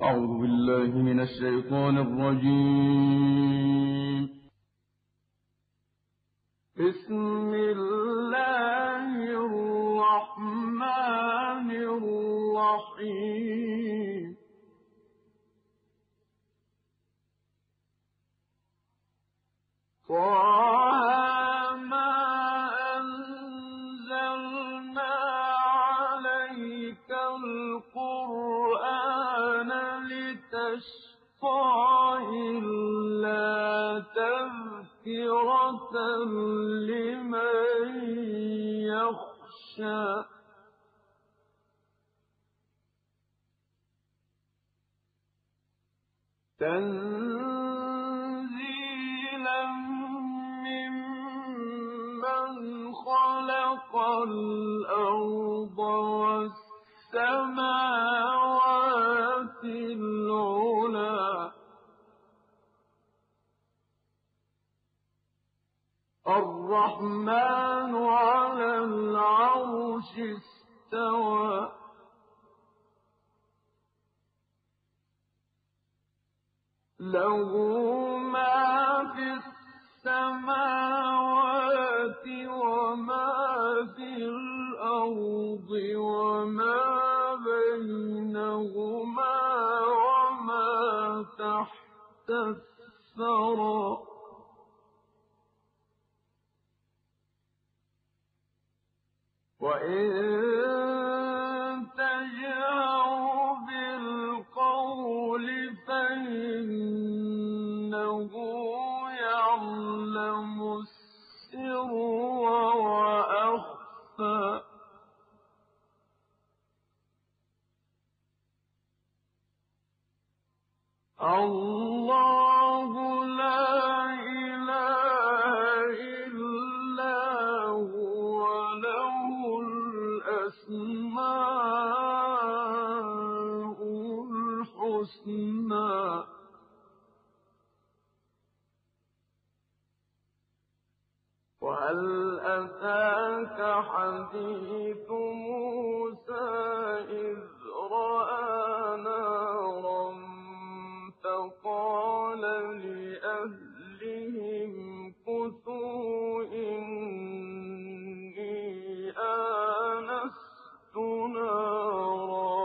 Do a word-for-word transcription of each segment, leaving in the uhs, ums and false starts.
أعوذ بالله من الشيطان الرجيم. بسم الله الرحمن الرحيم. طه ما أنزلنا عليك القرآن لتشقى إلا تذكرة لمن يخشى تنزيلا ممن خلق الأرض والسماوات العلى الرحمن على العرش استوى له ما في السماوات وما في الأرض وما بينهما وما تحت الثرى وإن تجهر بالقول فإنه يعلم السر وأخفى الله لا إله إلا هو له الأسماء الحسنى وهل أتاك حديث موسى إذ رأى نارا فقال لأهلهم كثوا إني آنست نارا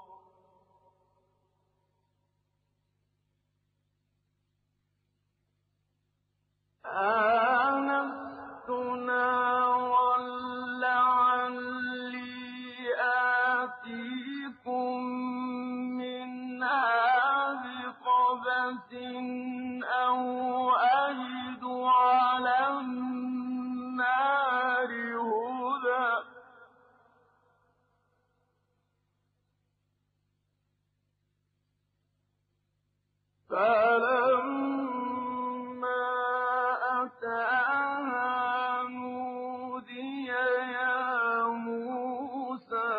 آنست نارا لعلي آتيكم منها بقبس أو أجد على النار هدى فلما أتاها نودي يا موسى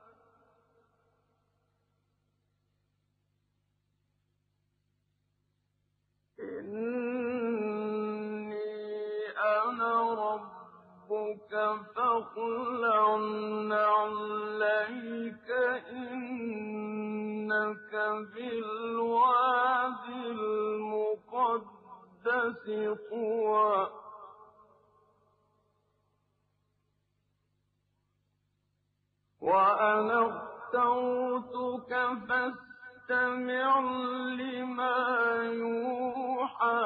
إني أنا ربك فاخلع نعليك إنك بالواد المقدس طوى وأنا اخترتك فاستمع لما يوحى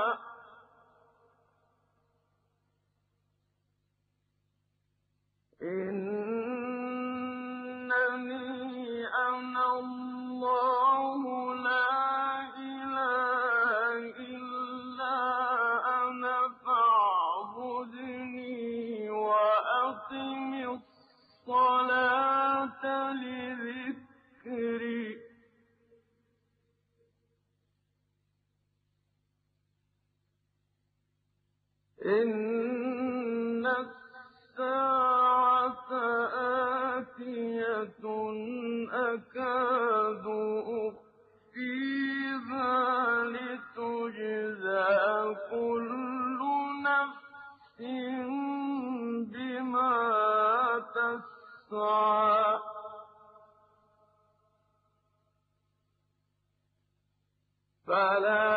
إنني أنا الله لا إله إلا أنا فاعبدني وأقم الصلاة لذكري إن الساعة آتية أكاد أخفيها لتجزى كل نفس بما تسعى فلا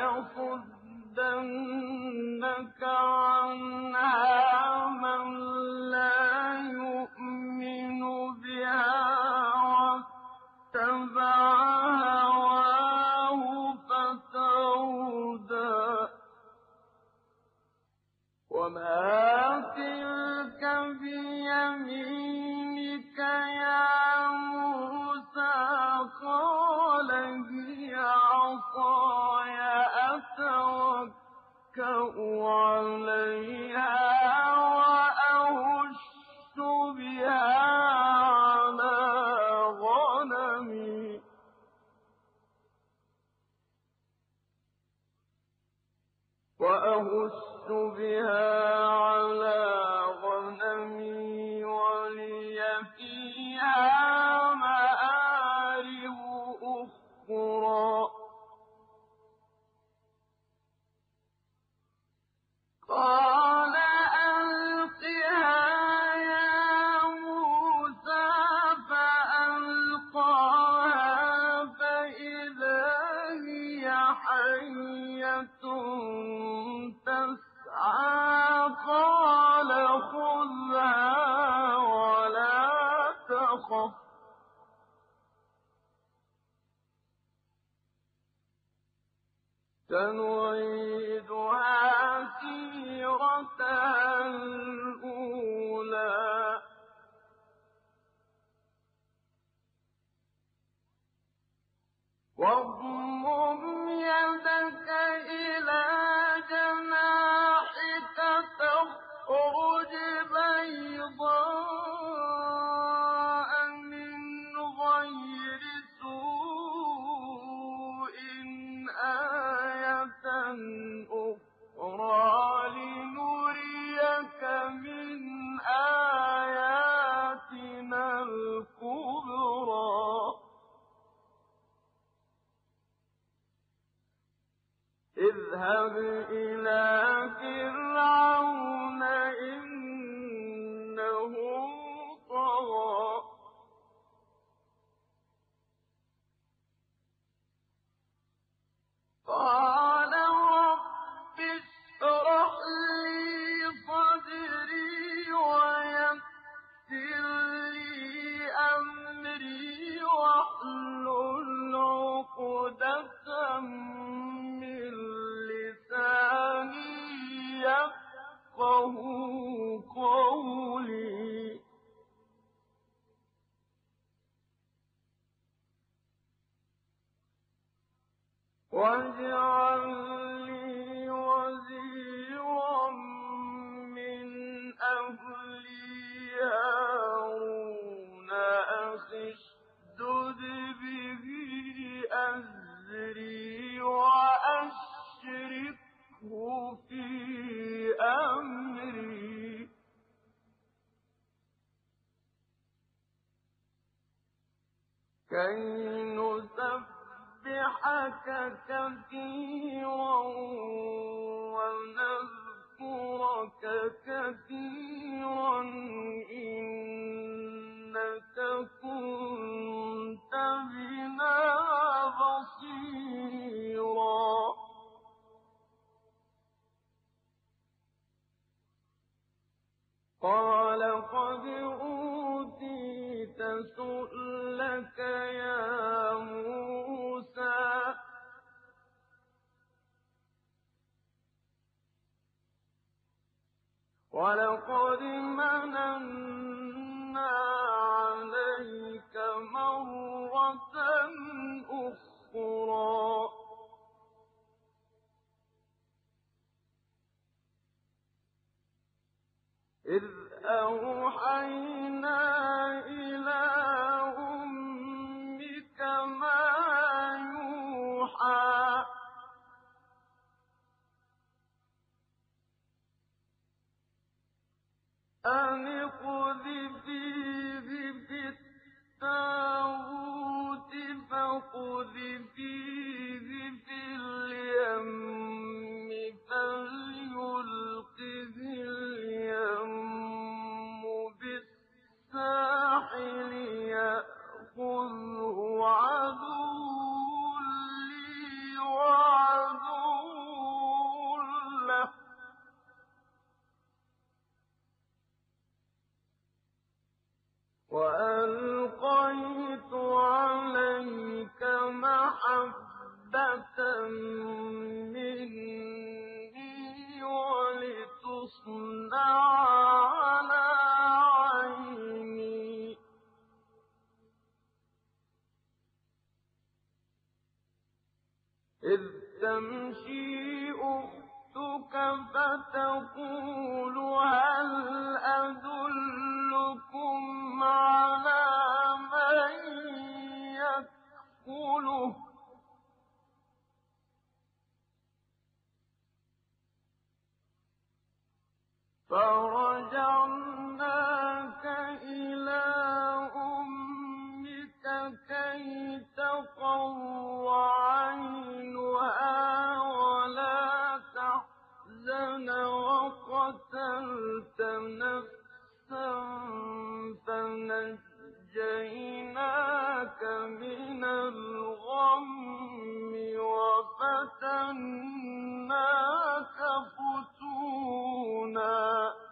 يصدنك عنها من لا يؤمن بها واتبع هواه فتردى وما تلك بيمينك يا موسى قال هي عصاي أتوكأ عليها وأهش بها على غنمي وأهش بها على غنمي ولي فيها مآرب أخرى قال ألقها يا موسى فألقاها فإذا هي حية تسعى قال خذها ولا تخف سنعيدها سيرتها الأولى واضمم يدك إلى جناحك تخرج بيضاء من غير سوء آية أخرى لنريك من آياتنا الكبرى اذهب إلى فرعون إنه طغى قال رب اشرح لي صدري ويسر لي أمري واحلل عقدة من لساني يفقهوا قولي واجعل لي وزيرا من أهلي هارون أخي اشدد به أزري وأشركه في أمري كي نسبحك كثيرا ونذكرك كثيرا إنك كنت بنا بصيرا قال قد أوتيت سؤلك يا موسى ولقد مننا عليك مرة أخرى إذ أوحينا إلى أمك ما يوحى أن اقذفيه في التابوت فاقذفيه في اليم فليلقه اليم بالساحل يأخذه عدو لي إذ تمشي أختك فتقول هل أدلكم على من يكفله فرجعناك إلى أمك كي تقر عينها ولا تحزن وقتلت نفسا فنجيناك من الغم وفتناك فتونا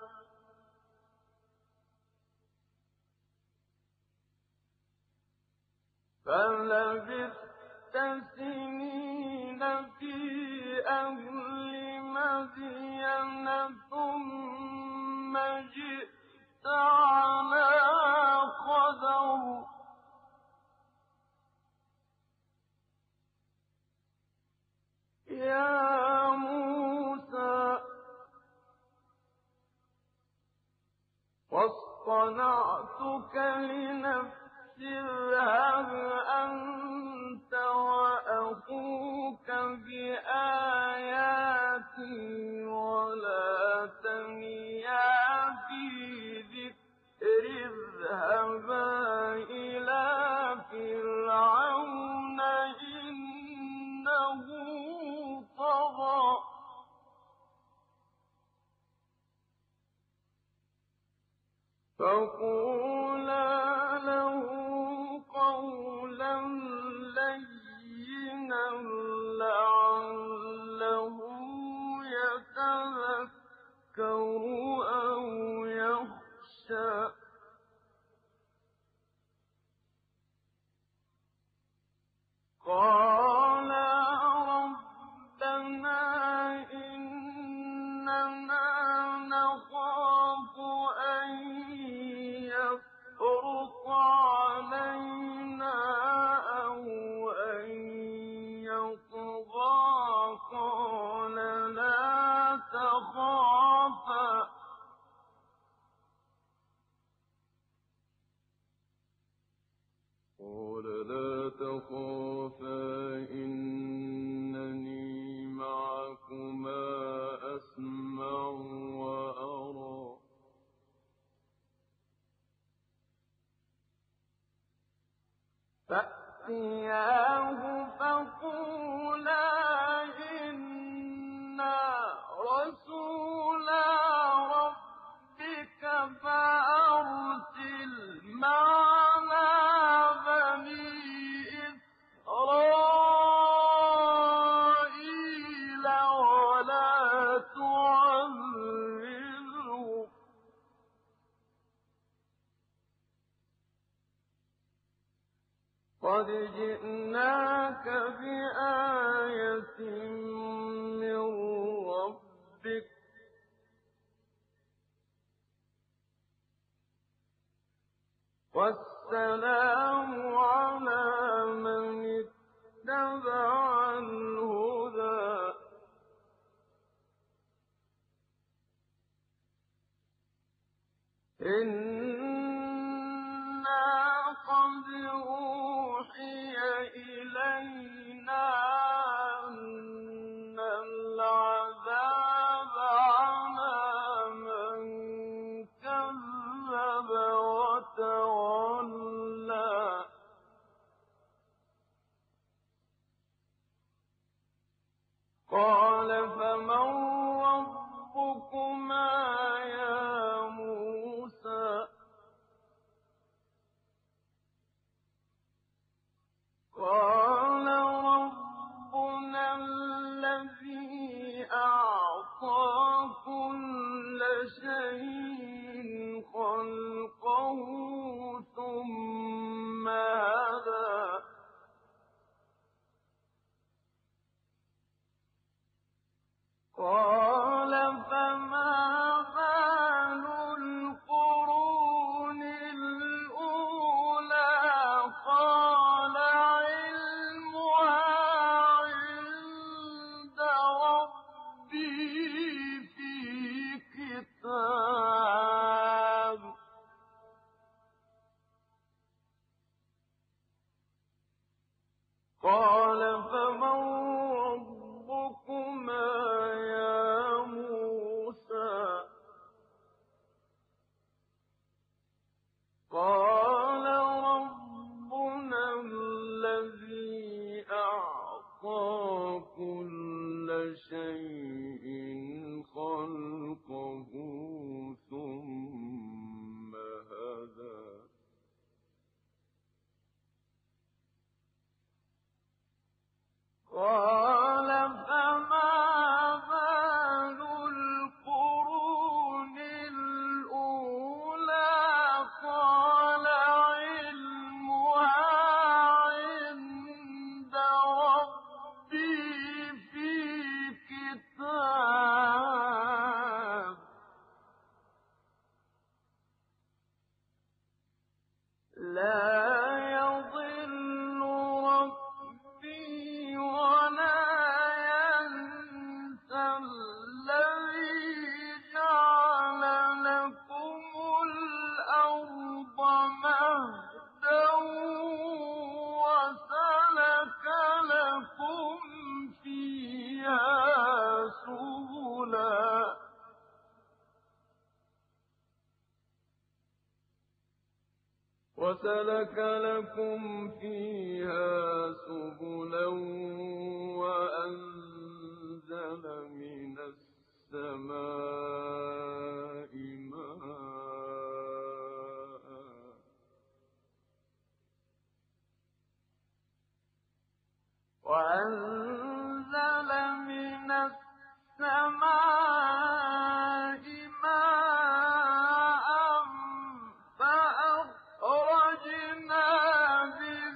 فلبثت سنين في أهل مدين ثم جئت على قدر يا موسى واصطنعتك لنفسي اذهب أنت وأخوك بآياتي ولا تنيا في ذكر اذهبا إلى فرعون إنه طغى فقولا له قولا لينا لعله يتذكر أو يخشى قال ربنا إننا نخاف أن يفرط علينا أو أن يطغى قال لا تخافا قال لا تخافا إنني معكما أسمع وأرى فأتياه فقولا إنا رسولا ربك فأرسل معنا بني إسرائيل ولا تعذبهم قد جئناك بآية من ربك والسلام على من اتبع الهدى إنا قد أوحي إلينا أن العذاب على من كذب وتولى قال فمن ربكما يا موسى قال ربنا الذي أعطى كل شيء خلقه ثم هدى أعطى كل شيء خلقه ثم هدى قال فما بال القرون الأولى قال علمها عند ربي في كتاب لا يضل ربي ولا ينسى الذي جعل لكم الأرض مهدا وسلك لكم فيها سبلا وسلك لكم فيها سبلا وأنزل من السماء ماء وأنزل من السماء ماء فأخرجنا به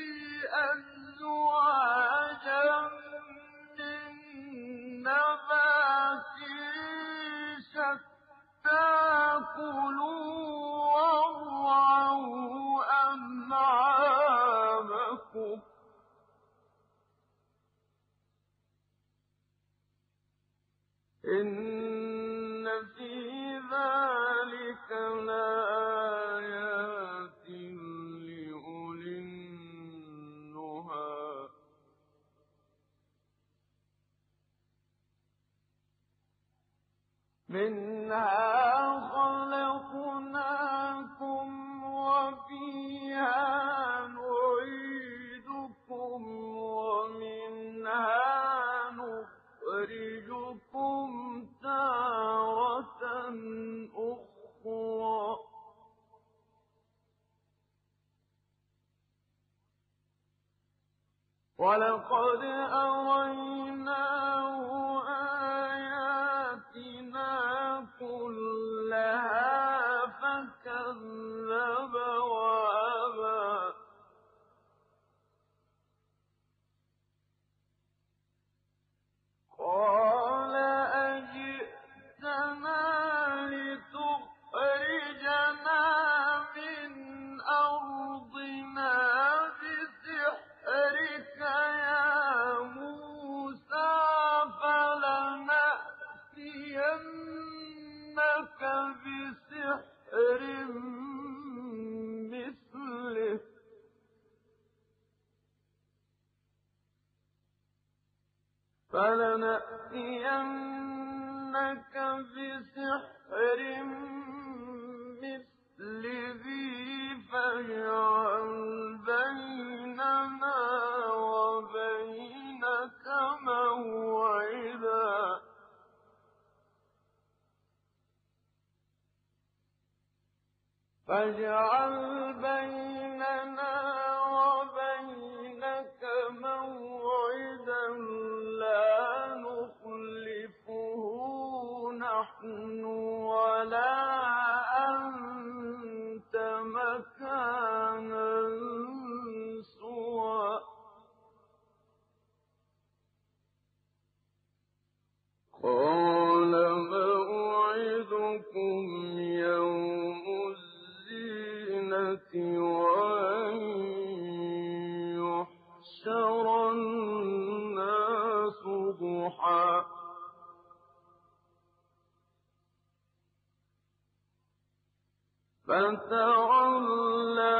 أزواجا من نبات شتى كلوا وارعوا أنعامكم إن في ذلك لآيات لأولي النهى منها خلقناكم وفيها نعيدكم ومنها نخرجكم تارة أخرى ولقد أريناه آياتنا كلها فكذب وأبى قال أجئتنا لتخرجنا من أرضنا بسحرك يا موسى فلنأتينك بسحر مثله فلنأتينك بسحر مثله فاجعل بيننا وبينك موعدا فاجعل بيننا وبينك موعدا لا نخلفه نحن ولا أنت مكانا سوى قال موعدكم يوم الزينة وأن يحشر الناس ضحى فتولى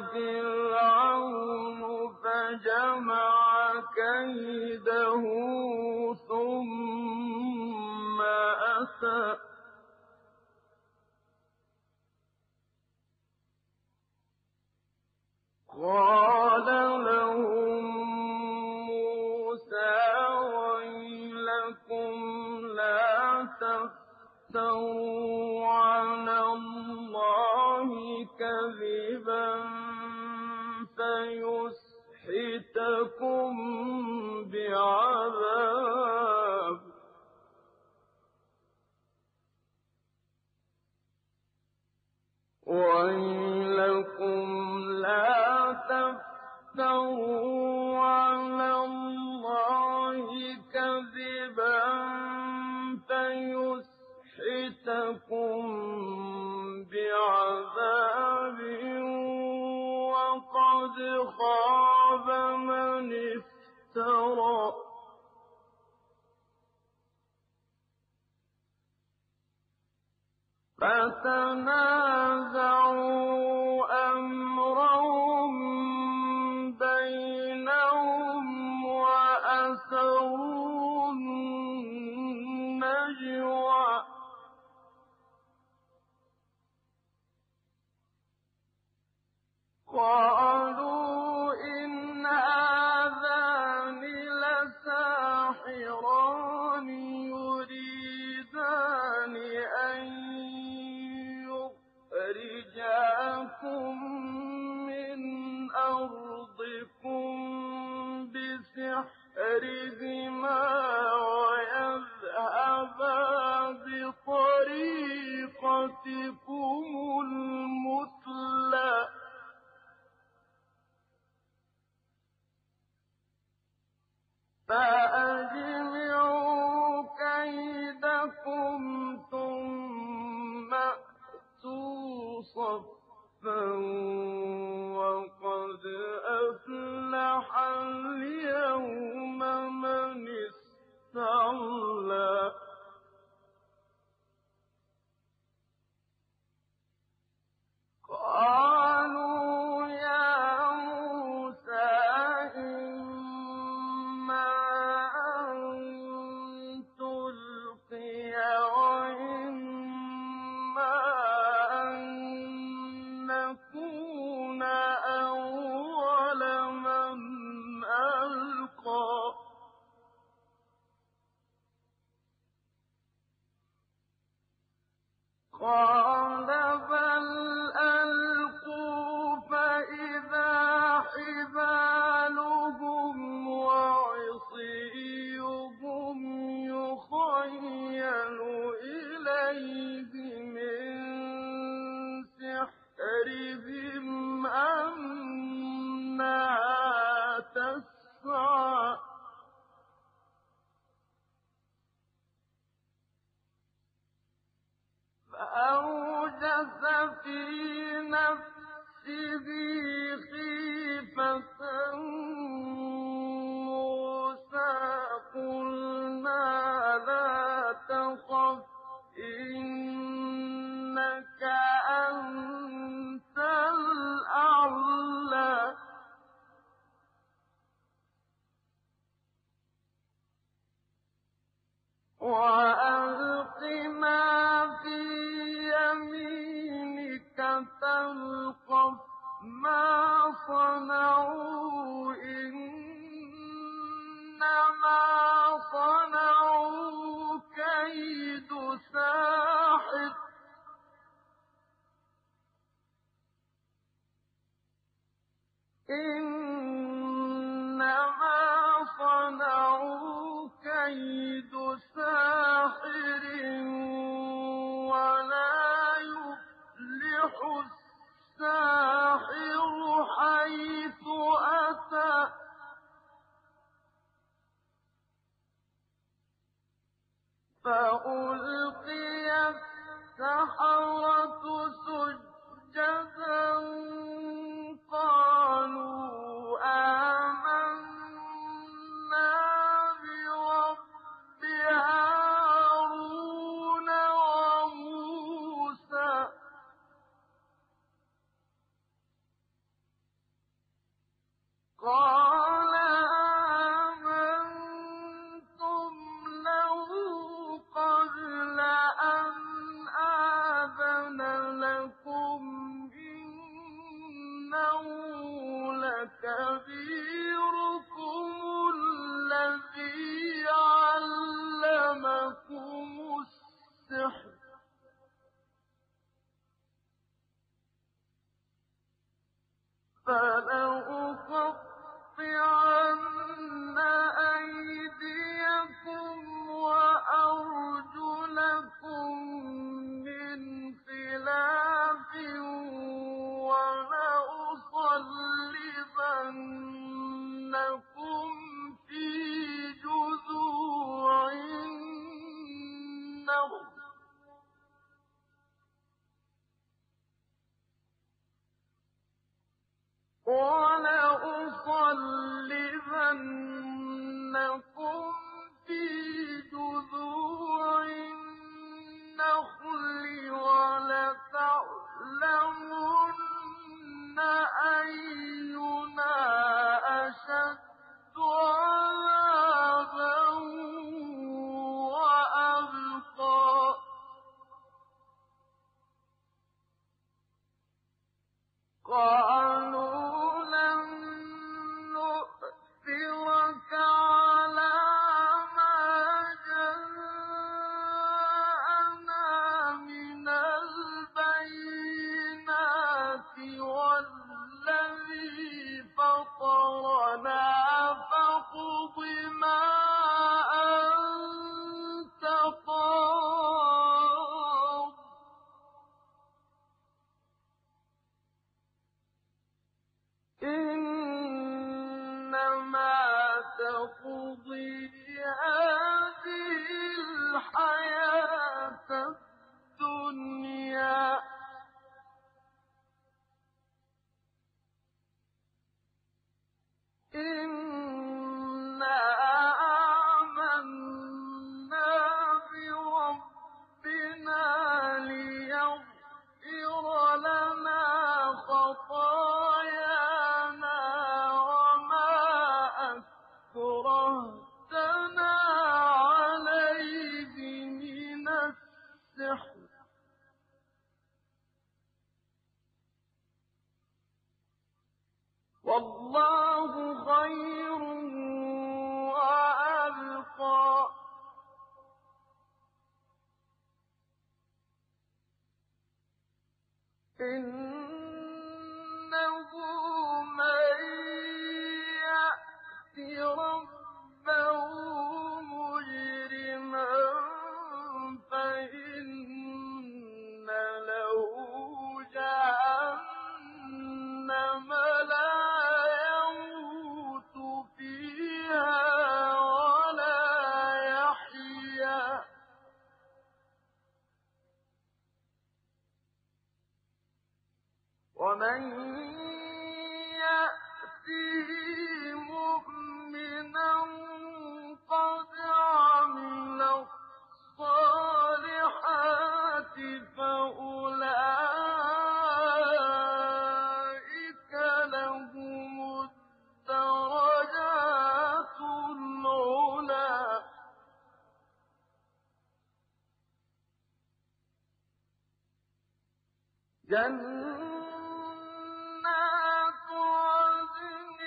فرعون فجمع كيده ثم أتى قال لهم موسى تفتروا على الله كذبا فيسحتكم بعذاب ويلكم لا تفتروا على الله كذبا فيسحتكم بعذاب وقد خاب من افترى فتنازعوا أمرهم بينهم وأسروا النجوى قالوا إن هذان لساحران يريدان أن يخرجاكم من أرضكم بسحرهما ويذهبا بطريقتكم المثلى فأجمعوا كيدكم ثم أتوا صفا وقد أفلح اليوم من استعلى قالوا يا موسى إما أن تلقي وإما أن نكون أول من ألقى قال بل ألقوا فإذا حبالهم وعصيهم يخيل إليه من سحرهم أنها تسعى فأوجس في نفسه خيفة موسى قلنا لا تخف إنك أنت الأعلى وألق ما في يمينك تلقف ما صنعوا إنما صنعوا كيد ساحر إنما صنعوا كيد ساحر ولا يفلح الساحر حيث أتى فألقي السحرة سجدا قالوا آمنا برب هارون وموسى قال آمنتم له قبل أن آذن لكم الْحَيَاةَ الدُّنْيَا إِنَّا آمَنَّا بِرَبِّنَا لِيَغْفِرَ لَنَا خَطَايَانَا وَمَا أَكْرَهْتَنَا عَلَيْهِ مِنَ السِّحْرِ ۗ وَاللَّهُ خَيْرٌ وَأَبْقَىٰ. إِنَّهُ مَن يَأْتِ رَبَّهُ مُجْرِمًا فَإِنَّ لَهُ جَهَنَّمَ لَا يَمُوتُ فِيهَا وَلَا يَحْيَىٰ. وَمَن يَأْتِهِ مُؤْمِنًا قَدْ عَمِلَ الصَّالِحَاتِ فَأُولَٰئِكَ لَهُمُ الدَّرَجَاتُ الْعُلَىٰ. جَنَّاتُ عَدْنٍ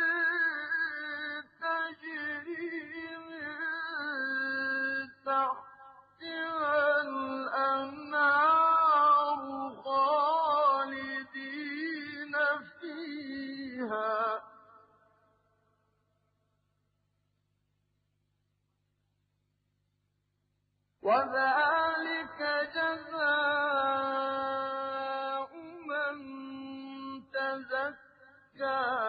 تَجْرِي مِن تَحْتِهَا الْأَنْهَارُ خَالِدِينَ فِيهَا ۚ وَذَٰلِكَ جَزَاءُ مَن تَزَكَّىٰ.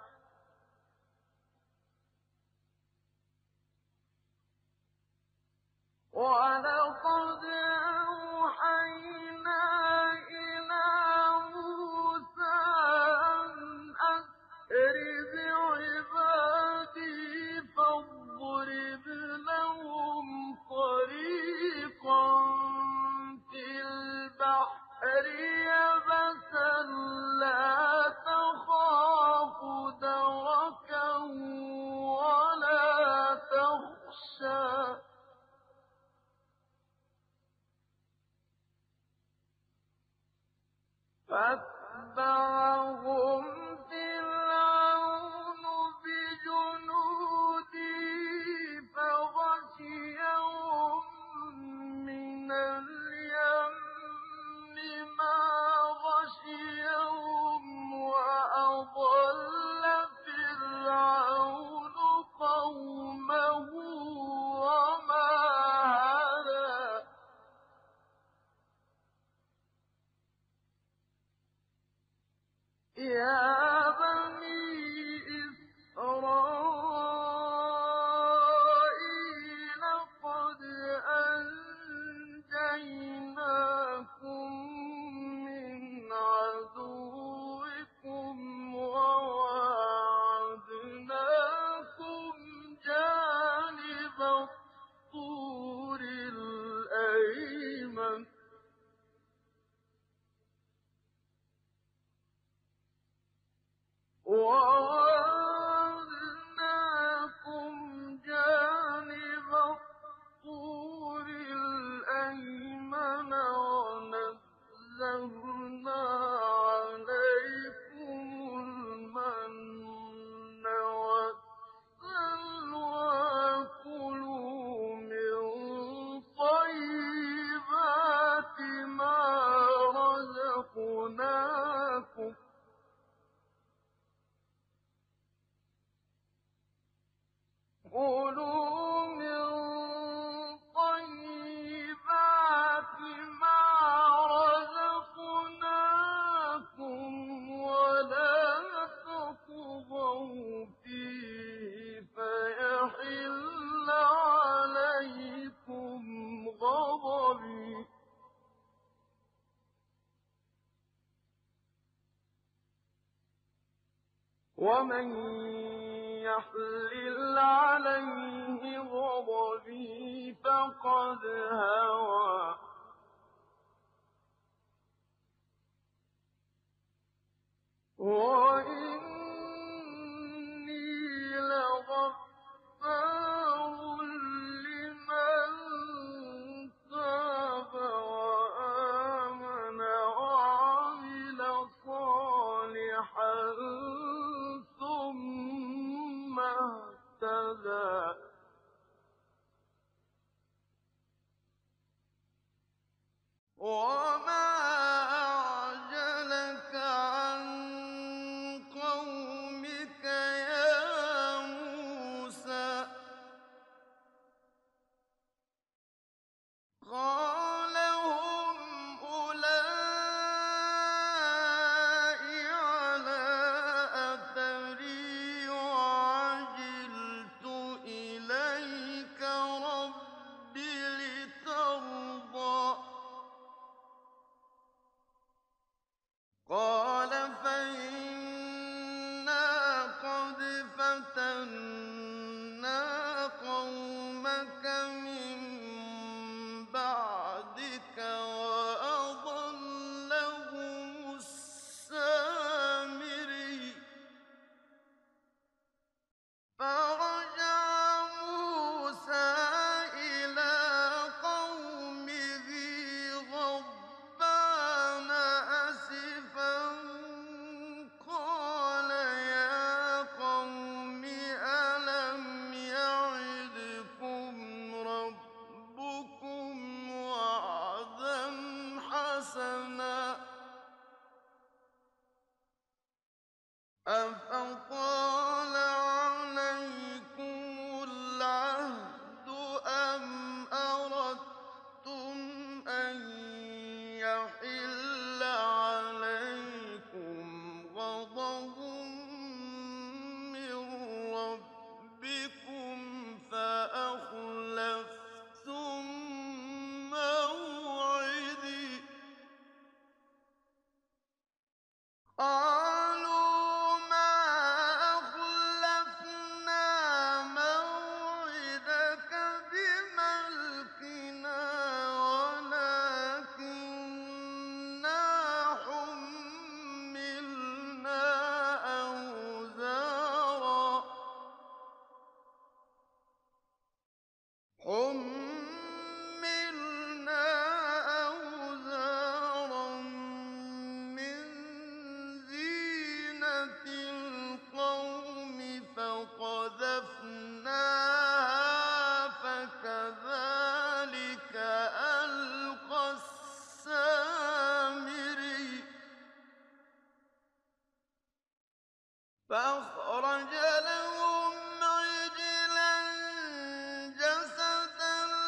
وَلَقَدْ أَوْحَيْنَا إِلَىٰ مُوسَىٰ أَنْ أَسْرِ بِعِبَادِي فَاضْرِبْ لَهُمْ طَرِيقًا فِي الْبَحْرِ يَبَسًا لَّا تَخَافُ دَرَكًا وَلَا تَخْشَىٰ. فَأَتْبَعَهُمْ فِرْعَوْنُ بِجُنُودِهِ فَغَشِيَهُم مِّنَ الْيَمِّ مَا غَشِيَهُمْ وَأَضَلَّ فِرْعَوْنُ قَوْمَهُ وَمَا هَدَىٰ. يَا بَنِي إِسْرَائِيلَ قَدْ أَنجَيْنَاكُم مِّنْ عَدُوِّكُمْ وَوَاعَدْنَاكُمْ جَانِبَ الطُّورِ الْأَيْمَنَ وَوَاعَدْنَاكُمْ جَانِبَ الطُّورِ الْأَيْمَنَ وَنَزَّلْنَا عَلَيْكُمُ الْمَنَّ وَالسَّلْوَىٰ ۖ كُلُوا مِن طَيِّبَاتِ مَا رَزَقْنَاكُمْ كُلُوا مِن طَيِّبَاتِ مَا رَزَقْنَاكُمْ وَلَا تَطْغَوْا فِيهِ فَيَحِلَّ عَلَيْكُمْ ومن يحلل عليه غضبي فقد هوى وإني لغفار لمن تاب وآمن وعمل صالحا ثم اهتدى وما أعجلك عن قومك يا موسى قال هم أولئك على أثري وعجلت إليك رب لترضى قال فإنا قد فتنا قومك من بعدك وأضلهم السامري فرجع موسى إلى قومه غضبان أسفا قال يا قوم ألم يعدكم ربكم وعدا حسنا أفطال عليكم العهد أم أردتم أن يحل عليكم غضب من ربكم فأخلفتم موعدي قالوا ما أخلفنا موعدك بملكنا ولكننا حملنا أوزارا حملنا أوزارا من زينة القوم فقذفناها فكذلك ألقى السامري فأخرج لهم عجلا جسدا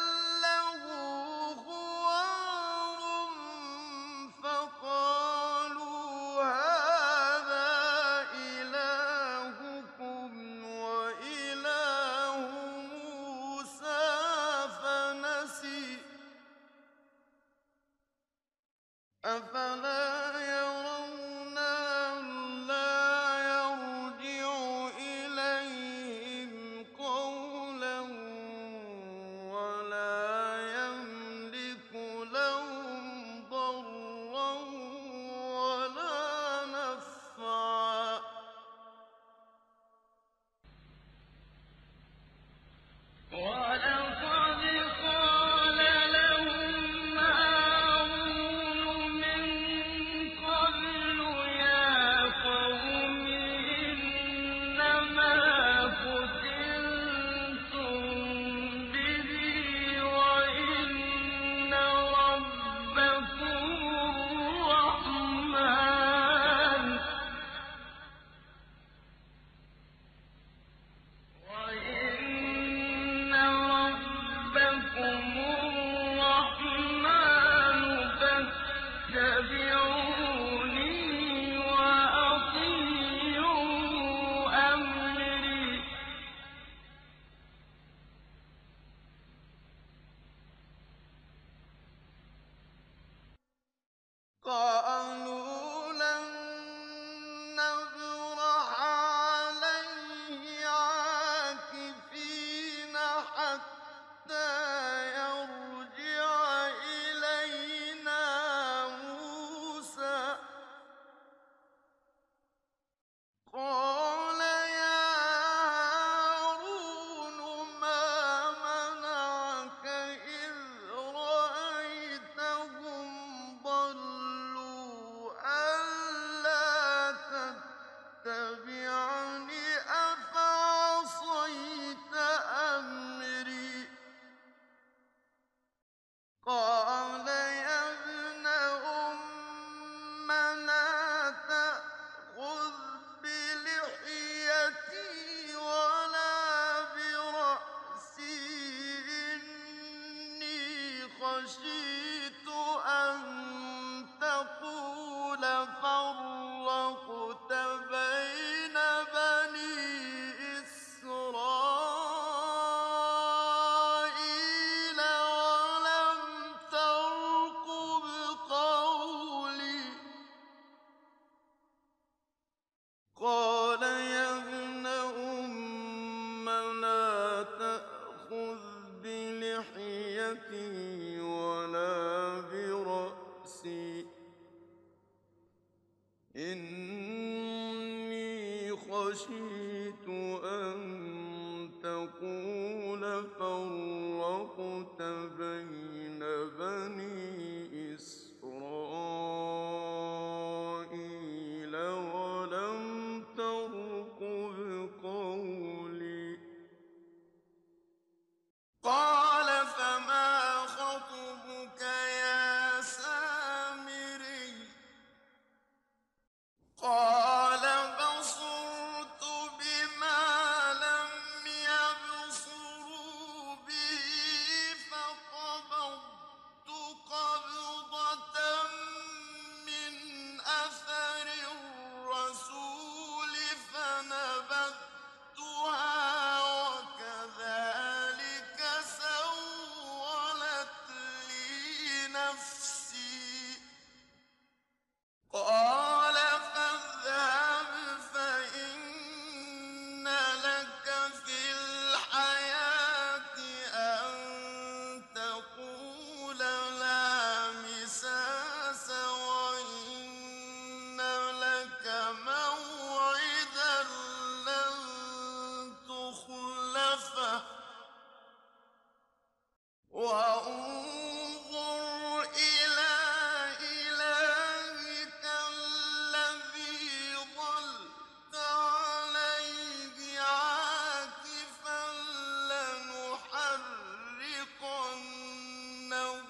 يرجع إلينا موسى قال يا هارون ما منعك إذ رأيتهم ضلوا ألا تتبعني أفعصيت أمري قال يا ابن أم لا تأخذ بلحيتي ولا برأسي إني خشيت أن تقول فرقت بين بني إسرائيل ولم ترقب قولي قال يا ابن أم لا تأخذ بلحيتي ولا برأسي إني خشيت أن تقول فرقت بين بني إسرائيل ولم ترقب قولي قال فما خطبك يا سامري قال بصرت بما لم يبصروا به فقبضت قبضة من أثر الرسول فنبذتها وكذلك سولت لي نفسي قال فاذهب فإن لك في الحياة أن تقول لا مساس وإن لك موعدا لن تخلفه وانظر إلى إلهك الذي ظلت عليه عاكفا لنحرقنه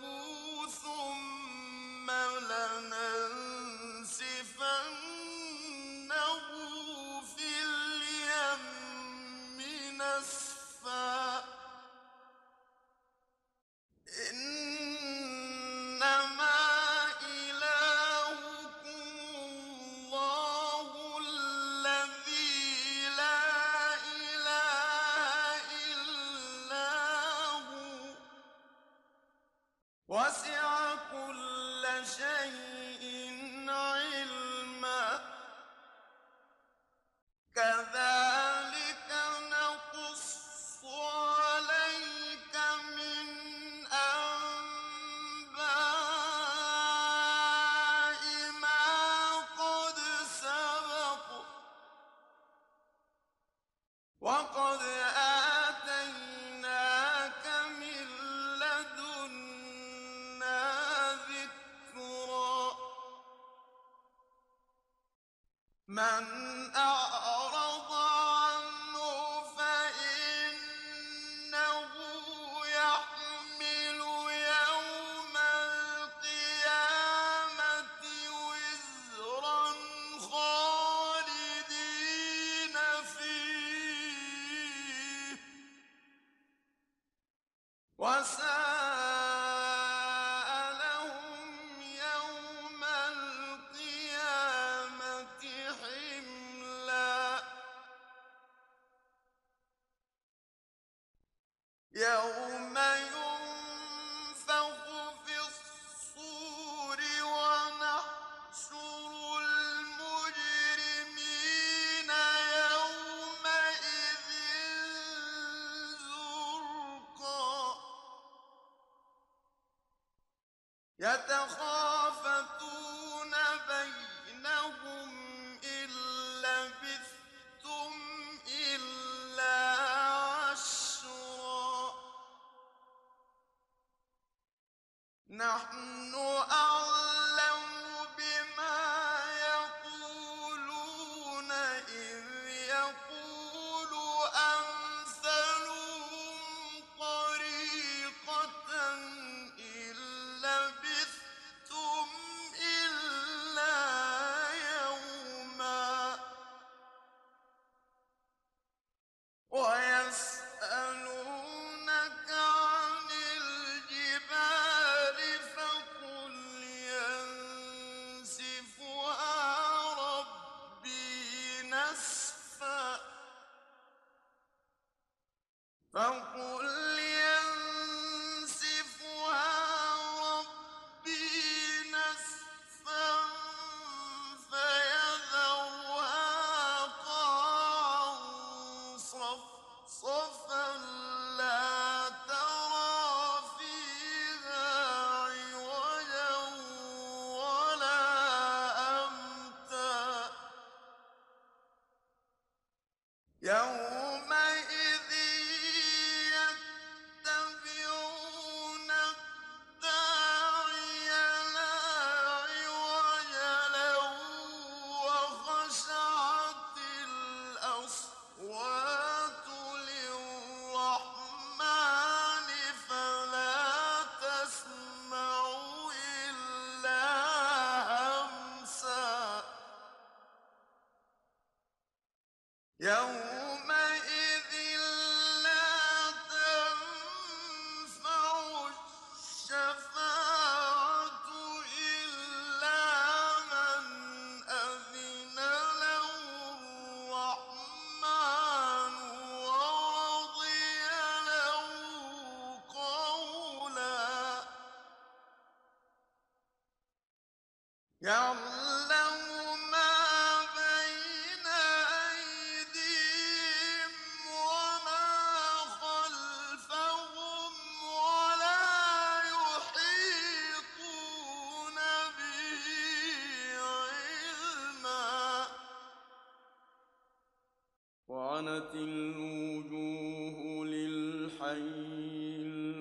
ثم لننسفنه في اليم نسفا إنما إلهكم الله الذي لا إله إلا هو وسع كل شيء علما كذلك نقص عليك من أنباء ما قد سبق وقد آتيناك من لدنا ذكرا من أعرض عنه فإنه يحمل يوم القيامة وزرا خالدين فيه وساء لهم يوم القيامة حملا يوم ينفخ في الصور ونحشر المجرمين يومئذ زرقا يتخافتون بينهم إن لبثتم إلا عشرا نحن أعلم بما يقولون إذ يقول أمثلهم طريقة إن لبثتم إلا يوما ويسألونك عن الجبال فقل ينسفها ربي نسفا فقل ينسفها ربي نسفا فيذرها قاعا صفصفا لا ترى فيها عوجا ولا أمتا يومئذ يتبعون الداعي لا عوج له وخشعت الأصوات للرحمن فلا تسمع إلا همسا يومئذ لا تنفع الشفاعة إلا من أذن له الرحمن ورضي له قولا يعلم ما بين أيديهم وما خلفهم ولا يحيطون به علما وعنت الوجوه للحي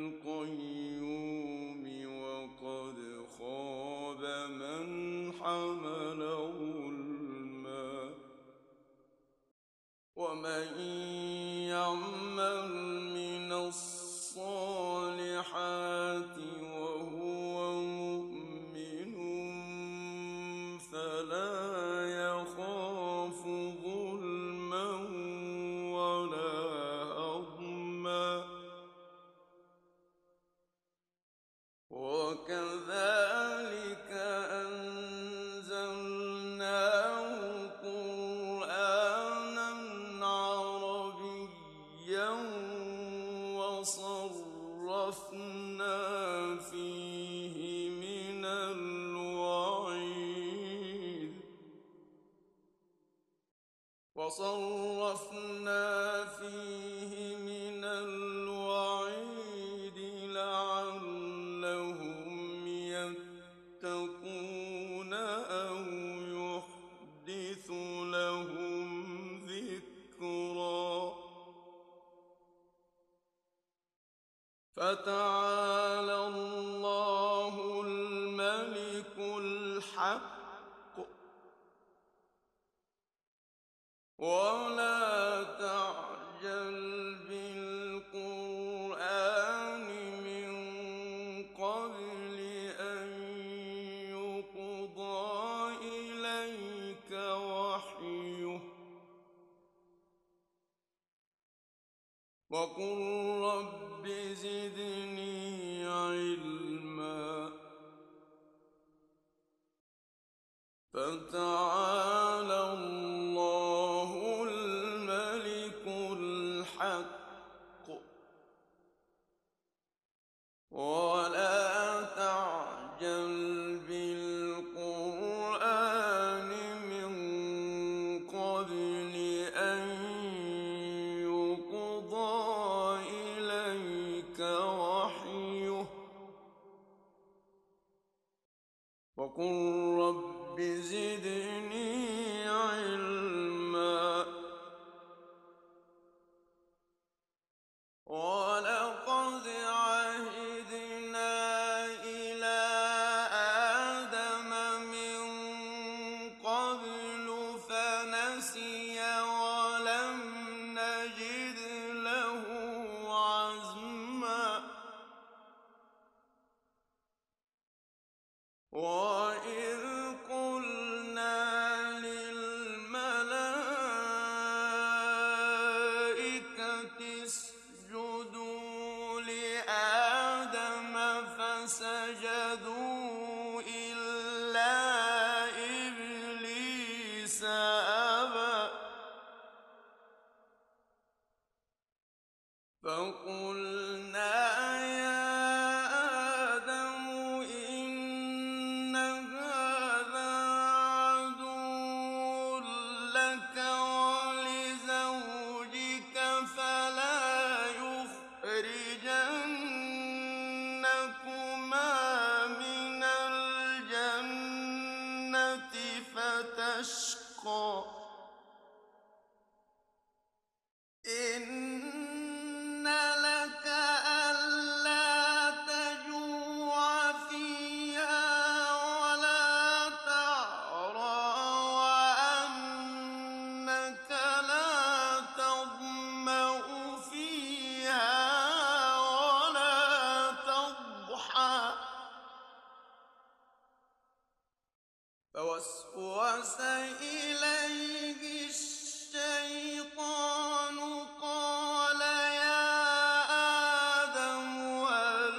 القيوم وقد خاب من حمل ظلما ومن يعمل من الصالحات وهو مؤمن فلا يخاف ظلما ولا هضما وكذلك أنزلناه قرآنا عربيا وصرفنا فيه من الوعيد وصرفنا فيه من الوعيد لعلهم يتقون أو يحدث لهم ذكرا فتعالى الله الملك الحق ولا تعجل بالقرآن من قبل أن يقضى إليك وحيه وقل رب زدني علما فتعالى الله الملك الحق ولا تعجل بالقرآن من قبل أن يقضى إليك وحيه وقل رب زدني علما ولقد عهدنا إلى آدم من قبل فنسي ولم نجد له عزما وإذ قلنا للملائكة اسجدوا لآدم فسجدوا إلا إبليس أبى فقلنا يا آدم إن هذا عدو لك ولزوجك فلا يخرجنكما من الجنة فتشقى إن لك ألا تجوع فيها ولا تعرى وأنك لا تظمأ فيها ولا تضحى فوسوس إليه الشيطان قال يا آدم هل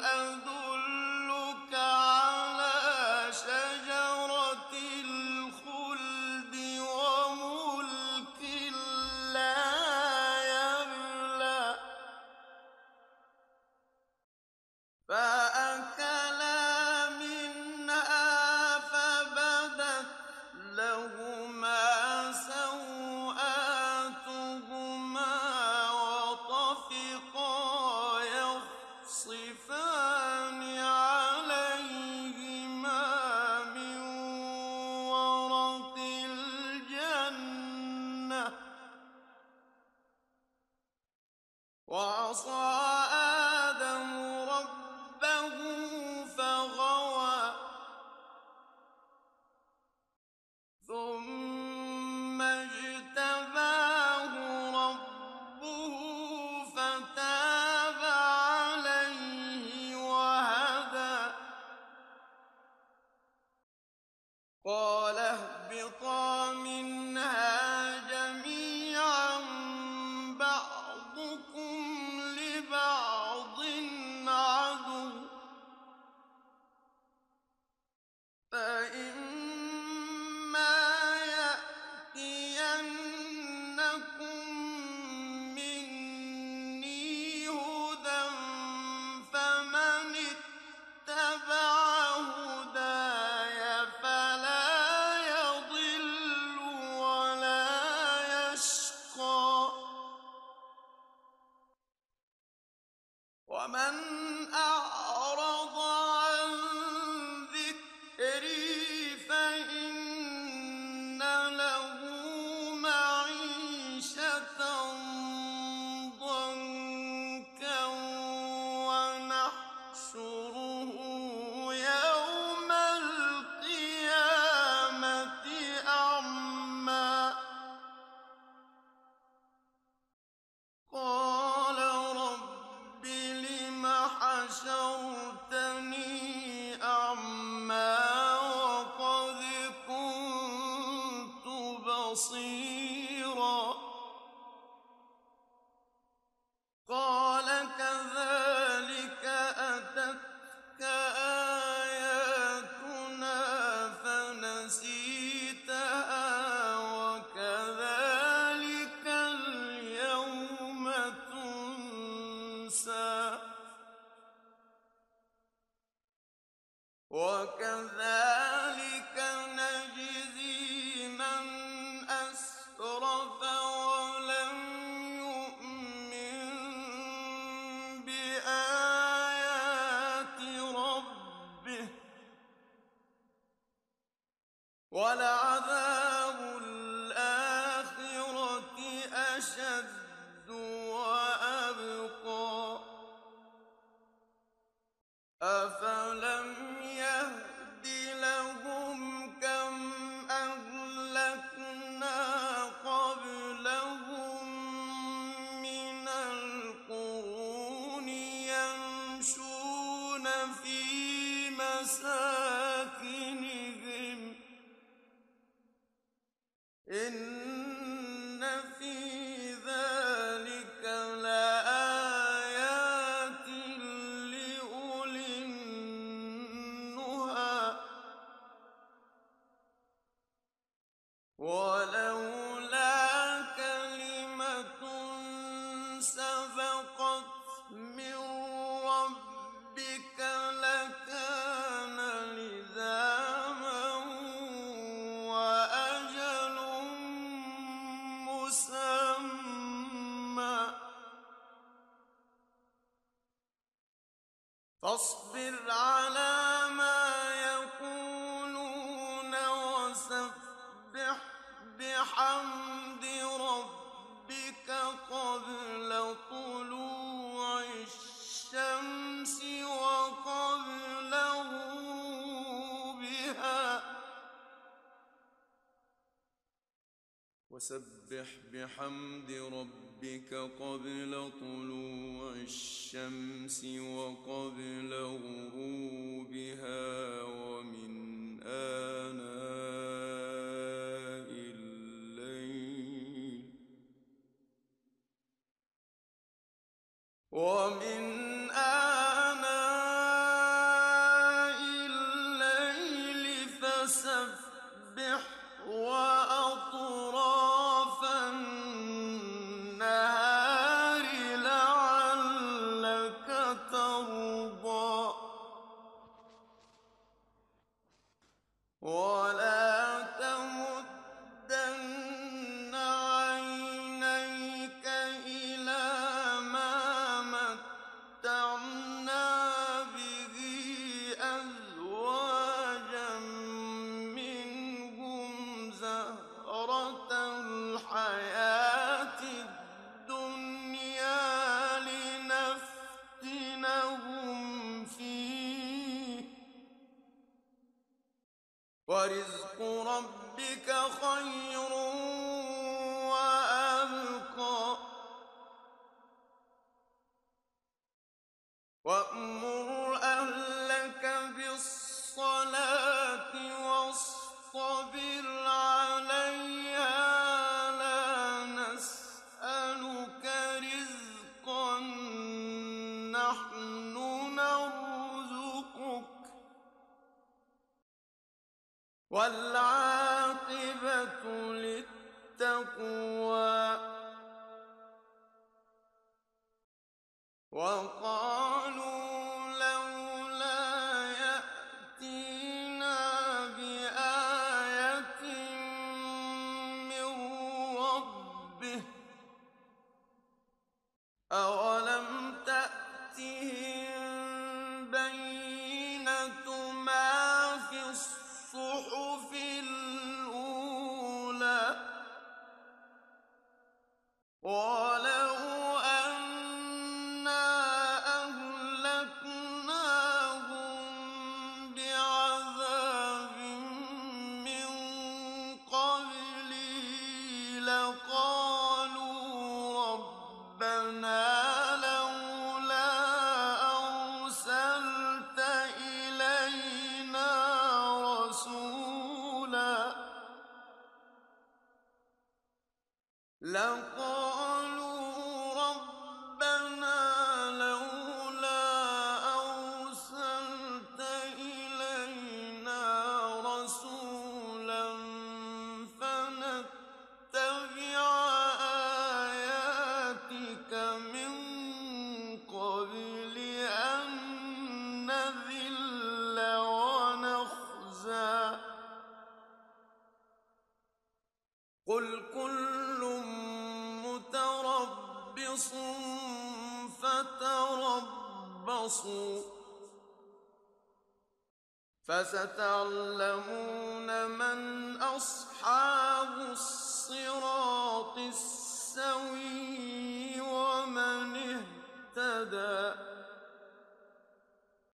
أدلك على شجرة الخلد وملك لا يبلى فأكلا منها فبدت لهما سوآتهما وطفقا يخصفان عليهما من ورق الجنة وعصى آدم ربه فغوى ثم اجتباه ربه فتاب عليه وهدى قال اهبطا منها جميعا بعضكم لبعض عدو فإما يأتينكم مني هدى فمن اتبع هداي فلا يضل ولا يشقى ومن أعرض عن ذكري فإن له معيشة ضنكا ونحشره يوم القيامة أعمى قال رب لم حشرتني أعمى وقد كنت بصيرا قال كذلك أتتك آياتنا فنسيتها وكذلك اليوم تنسى وكذلك نجزي من أسرف ولم يؤمن بآيات ربه في مساكنهم إن في ذلك لآيات لأولي النهى ولولا كلمة سبقت من ربك لكان لزاما وأجل مسمى فاصبر على ما يقولون وسبح بحمد ربك قبل طلوع الشمس وقبل غروبها وسبح بحمد ربك قبل طلوع الشمس وقبل غروبها ومن آناء الليل ومن آناء الليل فسبح وأطراف النهار لعلك ترضى ولا تمدن عينيك إلى ما متعنا به أزواجا منهم زهرة الحياة الدنيا لنفتنهم فيه ورزق ربك خير وأبقى وأمر أهلك بالصلاة واصطبر عليها لا نسألك رزقا نحن نرزقك والعاقبة للتقوى وقالوا لولا يأتينا بآية من ربه أولم تأتهم بينة ما في الصحف الأولى ولو أنا أهلكناهم بعذاب من قبله لقالوا ربنا لولا أرسلت إلينا رسولا لقالوا ربنا لولا أرسلت إلينا رسولا فنتبع آياتك من قبل أن نذل ونخزى قل كل متربص فتربصوا فستعلمون من أصحاب الصراط السوي